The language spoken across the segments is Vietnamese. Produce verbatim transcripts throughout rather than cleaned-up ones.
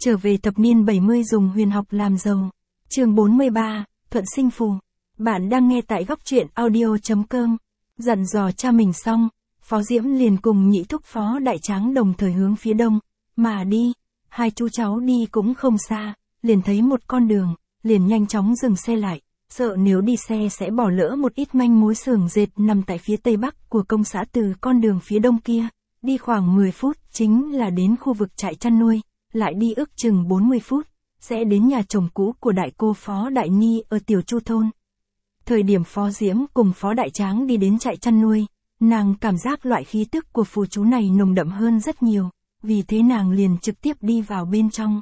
Trở về thập niên bảy mươi dùng huyền học làm giàu. Chương bốn mươi ba, Thuận Sinh Phù. Bạn đang nghe tại góc truyện audio chấm com. Dặn dò cha mình xong, Phó Diễm liền cùng nhị thúc Phó Đại Tráng đồng thời hướng phía đông mà đi. Hai chú cháu đi cũng không xa, liền thấy một con đường, liền nhanh chóng dừng xe lại, sợ nếu đi xe sẽ bỏ lỡ một ít manh mối xưởng dệt nằm tại phía tây bắc của công xã. Từ con đường phía đông kia, đi khoảng mười phút chính là đến khu vực trại chăn nuôi, lại đi ước chừng bốn mươi phút, sẽ đến nhà chồng cũ của đại cô Phó Đại Nhi ở Tiểu Chu thôn. Thời điểm Phó Diễm cùng Phó Đại Tráng đi đến trại chăn nuôi, nàng cảm giác loại khí tức của phù chú này nồng đậm hơn rất nhiều, vì thế nàng liền trực tiếp đi vào bên trong.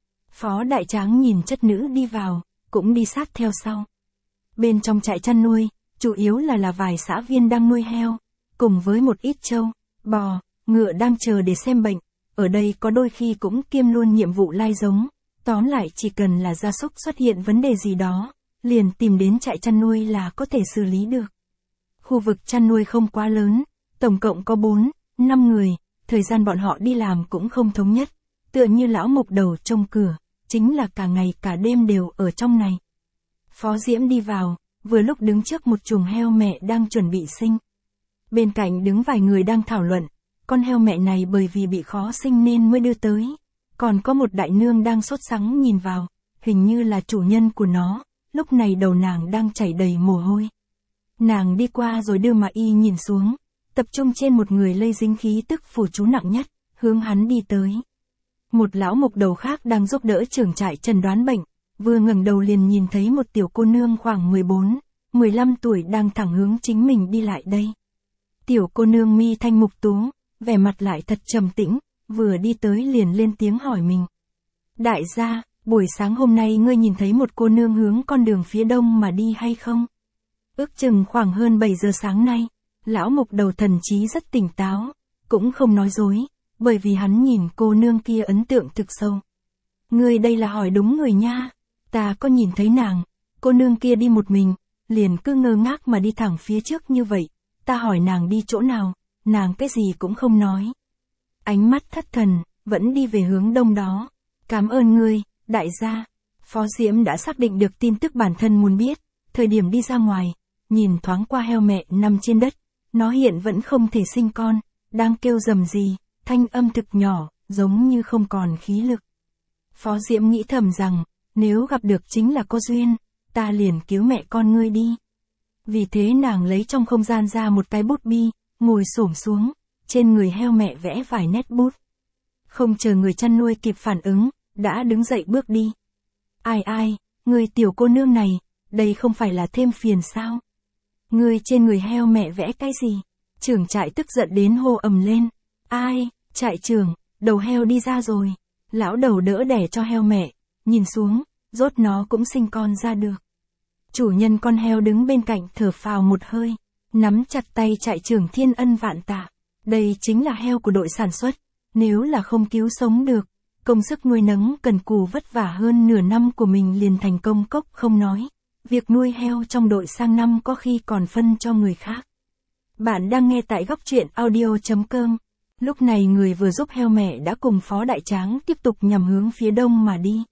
Phó Đại Tráng nhìn chất nữ đi vào, cũng đi sát theo sau. Bên trong trại chăn nuôi, chủ yếu là là vài xã viên đang nuôi heo, cùng với một ít trâu, bò, ngựa đang chờ để xem bệnh. Ở đây có đôi khi cũng kiêm luôn nhiệm vụ lai giống, tóm lại chỉ cần là gia súc xuất hiện vấn đề gì đó, liền tìm đến trại chăn nuôi là có thể xử lý được. Khu vực chăn nuôi không quá lớn, tổng cộng có bốn, năm người, thời gian bọn họ đi làm cũng không thống nhất, tựa như lão mục đầu trông cửa, chính là cả ngày cả đêm đều ở trong này. Phó Diễm đi vào, vừa lúc đứng trước một chuồng heo mẹ đang chuẩn bị sinh. Bên cạnh đứng vài người đang thảo luận, con heo mẹ này bởi vì bị khó sinh nên mới đưa tới. Còn có một đại nương đang sốt sắng nhìn vào, hình như là chủ nhân của nó, lúc này đầu nàng đang chảy đầy mồ hôi. Nàng đi qua rồi đưa mà y nhìn xuống, tập trung trên một người lây dính khí tức phù chú nặng nhất, hướng hắn đi tới. Một lão mục đầu khác đang giúp đỡ trưởng trại chẩn đoán bệnh, vừa ngẩng đầu liền nhìn thấy một tiểu cô nương khoảng mười bốn, mười lăm tuổi đang thẳng hướng chính mình đi lại đây. Tiểu cô nương mi thanh mục tú, vẻ mặt lại thật trầm tĩnh, vừa đi tới liền lên tiếng hỏi mình. Đại gia, buổi sáng hôm nay ngươi nhìn thấy một cô nương hướng con đường phía đông mà đi hay không? Ước chừng khoảng hơn bảy giờ sáng nay, lão mục đầu thần trí rất tỉnh táo, cũng không nói dối, bởi vì hắn nhìn cô nương kia ấn tượng thực sâu. Ngươi đây là hỏi đúng người nha, ta có nhìn thấy nàng, cô nương kia đi một mình, liền cứ ngơ ngác mà đi thẳng phía trước như vậy, ta hỏi nàng đi chỗ nào, nàng cái gì cũng không nói. Ánh mắt thất thần, vẫn đi về hướng đông đó. Cảm ơn ngươi, đại gia. Phó Diễm đã xác định được tin tức bản thân muốn biết, thời điểm đi ra ngoài, nhìn thoáng qua heo mẹ nằm trên đất, nó hiện vẫn không thể sinh con, đang kêu rầm rì, thanh âm thực nhỏ, giống như không còn khí lực. Phó Diễm nghĩ thầm rằng, nếu gặp được chính là có duyên, ta liền cứu mẹ con ngươi đi. Vì thế nàng lấy trong không gian ra một cái bút bi, ngồi xổm xuống, trên người heo mẹ vẽ vài nét bút. Không chờ người chăn nuôi kịp phản ứng, đã đứng dậy bước đi. Ai ai, người tiểu cô nương này, đây không phải là thêm phiền sao? Người trên người heo mẹ vẽ cái gì? Trưởng trại tức giận đến hô ầm lên. Ai, trại trưởng, đầu heo đi ra rồi. Lão đầu đỡ đẻ cho heo mẹ, nhìn xuống, rốt nó cũng sinh con ra được. Chủ nhân con heo đứng bên cạnh thở phào một hơi, nắm chặt tay trại trưởng thiên ân vạn tạ. Đây chính là heo của đội sản xuất, nếu là không cứu sống được, công sức nuôi nấng cần cù vất vả hơn nửa năm của mình liền thành công cốc không nói. Việc nuôi heo trong đội sang năm có khi còn phân cho người khác. Bạn đang nghe tại góc truyện audio chấm com. Lúc này người vừa giúp heo mẹ đã cùng Phó Đại Tráng tiếp tục nhằm hướng phía đông mà đi.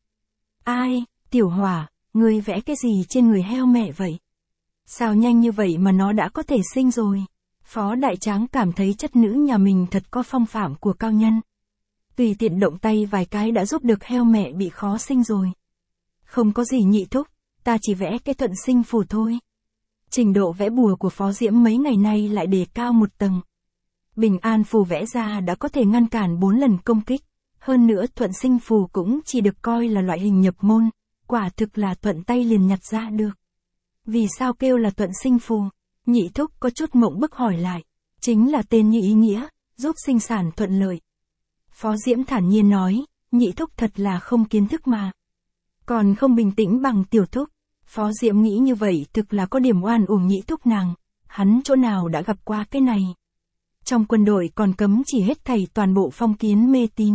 Ai, Tiểu Hỏa, ngươi vẽ cái gì trên người heo mẹ vậy? Sao nhanh như vậy mà nó đã có thể sinh rồi? Phó Đại Tráng cảm thấy chất nữ nhà mình thật có phong phạm của cao nhân. Tùy tiện động tay vài cái đã giúp được heo mẹ bị khó sinh rồi. Không có gì nhị thúc, ta chỉ vẽ cái thuận sinh phù thôi. Trình độ vẽ bùa của Phó Diễm mấy ngày nay lại đề cao một tầng. Bình an phù vẽ ra đã có thể ngăn cản bốn lần công kích. Hơn nữa thuận sinh phù cũng chỉ được coi là loại hình nhập môn, quả thực là thuận tay liền nhặt ra được. Vì sao kêu là thuận sinh phù? Nhị thúc có chút mộng bức hỏi lại. Chính là tên như ý nghĩa, giúp sinh sản thuận lợi. Phó Diễm thản nhiên nói, nhị thúc thật là không kiến thức mà. Còn không bình tĩnh bằng tiểu thúc. Phó Diễm nghĩ như vậy thực là có điểm oan uổng nhị thúc nàng. Hắn chỗ nào đã gặp qua cái này. Trong quân đội còn cấm chỉ hết thảy toàn bộ phong kiến mê tín.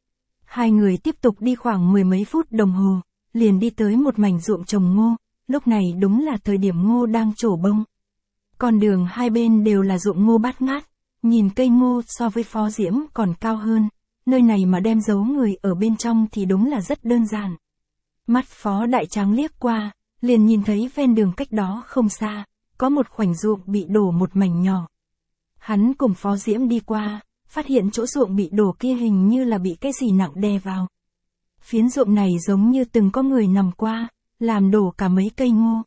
Hai người tiếp tục đi khoảng mười mấy phút đồng hồ, liền đi tới một mảnh ruộng trồng ngô. Lúc này đúng là thời điểm ngô đang trổ bông. Con đường hai bên đều là ruộng ngô bát ngát, nhìn cây ngô so với Phó Diễm còn cao hơn, nơi này mà đem giấu người ở bên trong thì đúng là rất đơn giản. Mắt Phó Đại Tráng liếc qua, liền nhìn thấy ven đường cách đó không xa, có một khoảnh ruộng bị đổ một mảnh nhỏ. Hắn cùng Phó Diễm đi qua, phát hiện chỗ ruộng bị đổ kia hình như là bị cái gì nặng đè vào. Phiến ruộng này giống như từng có người nằm qua, làm đổ cả mấy cây ngô.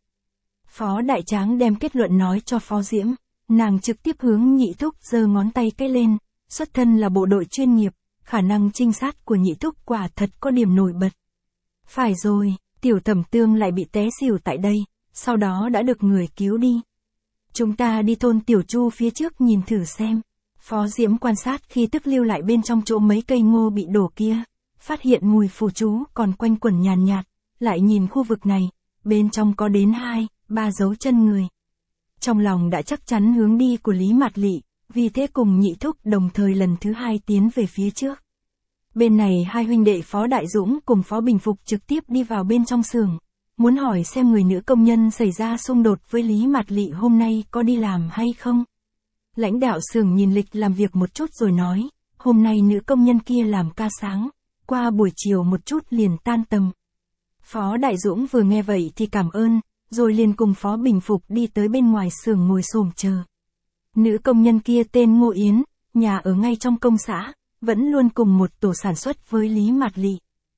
Phó Đại Tráng đem kết luận nói cho Phó Diễm, nàng trực tiếp hướng Nhị Thúc giơ ngón tay cái lên, xuất thân là bộ đội chuyên nghiệp, khả năng trinh sát của Nhị Thúc quả thật có điểm nổi bật. Phải rồi, Tiểu Thẩm Tương lại bị té xỉu tại đây, sau đó đã được người cứu đi. Chúng ta đi thôn Tiểu Chu phía trước nhìn thử xem. Phó Diễm quan sát khi tức lưu lại bên trong chỗ mấy cây ngô bị đổ kia, phát hiện mùi phù chú còn quanh quẩn nhàn nhạt, lại nhìn khu vực này, bên trong có đến hai, ba dấu chân người. Trong lòng đã chắc chắn hướng đi của Lý Mạt Lị, vì thế cùng Nhị Thúc đồng thời lần thứ hai tiến về phía trước. Bên này hai huynh đệ Phó Đại Dũng cùng Phó Bình Phục trực tiếp đi vào bên trong xưởng, muốn hỏi xem người nữ công nhân xảy ra xung đột với Lý Mạt Lị hôm nay có đi làm hay không. Lãnh đạo xưởng nhìn lịch làm việc một chút rồi nói, hôm nay nữ công nhân kia làm ca sáng, qua buổi chiều một chút liền tan tầm. Phó Đại Dũng vừa nghe vậy thì cảm ơn, rồi liền cùng Phó Bình Phục đi tới bên ngoài xưởng ngồi xổm chờ. Nữ công nhân kia tên Ngô Yến, nhà ở ngay trong công xã, vẫn luôn cùng một tổ sản xuất với Lý Mạt Lị.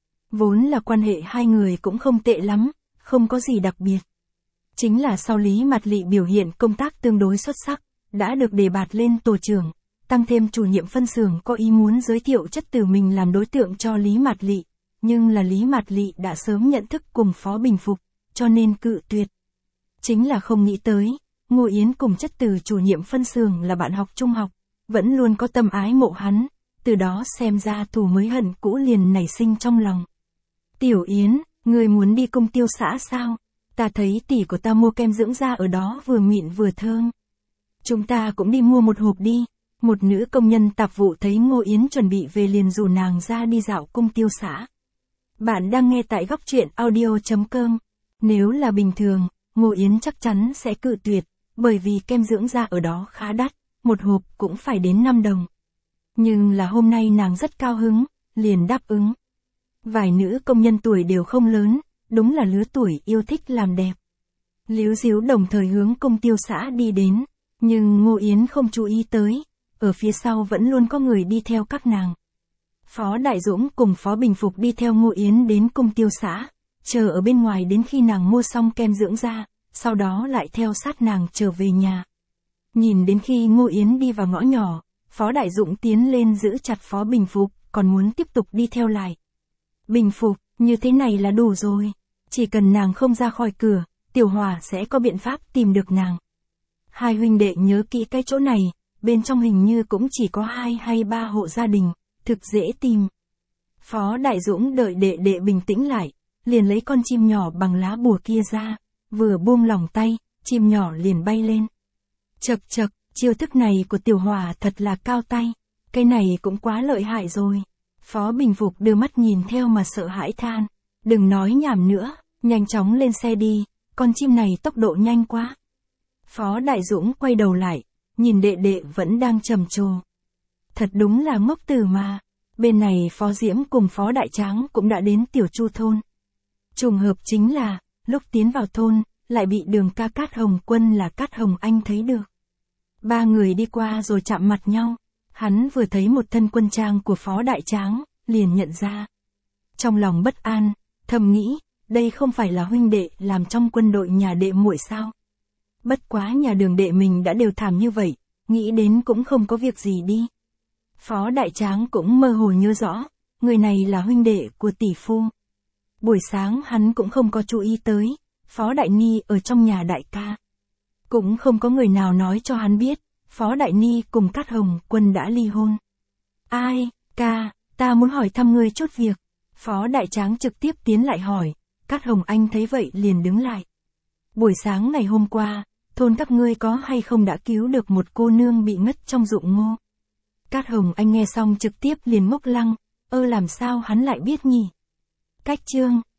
Vốn là quan hệ hai người cũng không tệ lắm, không có gì đặc biệt. Chính là sau Lý Mạt Lị biểu hiện công tác tương đối xuất sắc, đã được đề bạt lên tổ trưởng, tăng thêm chủ nhiệm phân xưởng có ý muốn giới thiệu chất tử mình làm đối tượng cho Lý Mạt Lị, nhưng là Lý Mạt Lị đã sớm nhận thức cùng Phó Bình Phục, cho nên cự tuyệt. Chính là không nghĩ tới, Ngô Yến cùng chất tử chủ nhiệm phân xưởng là bạn học trung học, vẫn luôn có tâm ái mộ hắn, từ đó xem ra thù mới hận cũ liền nảy sinh trong lòng. Tiểu Yến, người muốn đi công tiêu xã sao? Ta thấy tỷ của ta mua kem dưỡng da ở đó vừa mịn vừa thơm. Chúng ta cũng đi mua một hộp đi. Một nữ công nhân tạp vụ thấy Ngô Yến chuẩn bị về liền rủ nàng ra đi dạo công tiêu xã. Bạn đang nghe tại góc truyện audio chấm com. Nếu là bình thường, Ngô Yến chắc chắn sẽ cự tuyệt, bởi vì kem dưỡng da ở đó khá đắt, một hộp cũng phải đến năm đồng. Nhưng là hôm nay nàng rất cao hứng, liền đáp ứng. Vài nữ công nhân tuổi đều không lớn, đúng là lứa tuổi yêu thích làm đẹp. Líu díu đồng thời hướng công tiêu xã đi đến, nhưng Ngô Yến không chú ý tới, ở phía sau vẫn luôn có người đi theo các nàng. Phó Đại Dũng cùng Phó Bình Phục đi theo Ngô Yến đến công tiêu xã, chờ ở bên ngoài đến khi nàng mua xong kem dưỡng da, sau đó lại theo sát nàng trở về nhà. Nhìn đến khi Ngô Yến đi vào ngõ nhỏ, Phó Đại Dũng tiến lên giữ chặt Phó Bình Phục, còn muốn tiếp tục đi theo lại. Bình Phục, như thế này là đủ rồi. Chỉ cần nàng không ra khỏi cửa, Tiểu Hòa sẽ có biện pháp tìm được nàng. Hai huynh đệ nhớ kỹ cái chỗ này, bên trong hình như cũng chỉ có hai hay ba hộ gia đình, thực dễ tìm. Phó Đại Dũng đợi đệ đệ bình tĩnh lại, liền lấy con chim nhỏ bằng lá bùa kia ra, vừa buông lỏng tay, chim nhỏ liền bay lên. Chậc chậc, chiêu thức này của Tiểu Hòa thật là cao tay, cái này cũng quá lợi hại rồi. Phó Bình Phục đưa mắt nhìn theo mà sợ hãi than, đừng nói nhảm nữa, nhanh chóng lên xe đi, con chim này tốc độ nhanh quá. Phó Đại Dũng quay đầu lại, nhìn đệ đệ vẫn đang trầm trồ. Thật đúng là ngốc tử mà. Bên này Phó Diễm cùng Phó Đại Tráng cũng đã đến Tiểu Chu thôn. Trùng hợp chính là, lúc tiến vào thôn, lại bị đường ca Cát Hồng Quân là Cát Hồng Anh thấy được. Ba người đi qua rồi chạm mặt nhau, hắn vừa thấy một thân quân trang của Phó Đại Tráng, liền nhận ra. Trong lòng bất an, thầm nghĩ, đây không phải là huynh đệ làm trong quân đội nhà đệ muội sao? Bất quá nhà đường đệ mình đã đều thảm như vậy, nghĩ đến cũng không có việc gì đi. Phó Đại Tráng cũng mơ hồ nhớ rõ, người này là huynh đệ của tỷ phu. Buổi sáng hắn cũng không có chú ý tới, Phó Đại Ni ở trong nhà đại ca. Cũng không có người nào nói cho hắn biết, Phó Đại Ni cùng Cát Hồng Quân đã ly hôn. Ai, ca, ta muốn hỏi thăm ngươi chút việc. Phó Đại Tráng trực tiếp tiến lại hỏi, Cát Hồng Anh thấy vậy liền đứng lại. Buổi sáng ngày hôm qua, thôn các ngươi có hay không đã cứu được một cô nương bị ngất trong ruộng ngô? Cát Hồng Anh nghe xong trực tiếp liền ngốc lăng, ơ làm sao hắn lại biết nhỉ? Cách chương,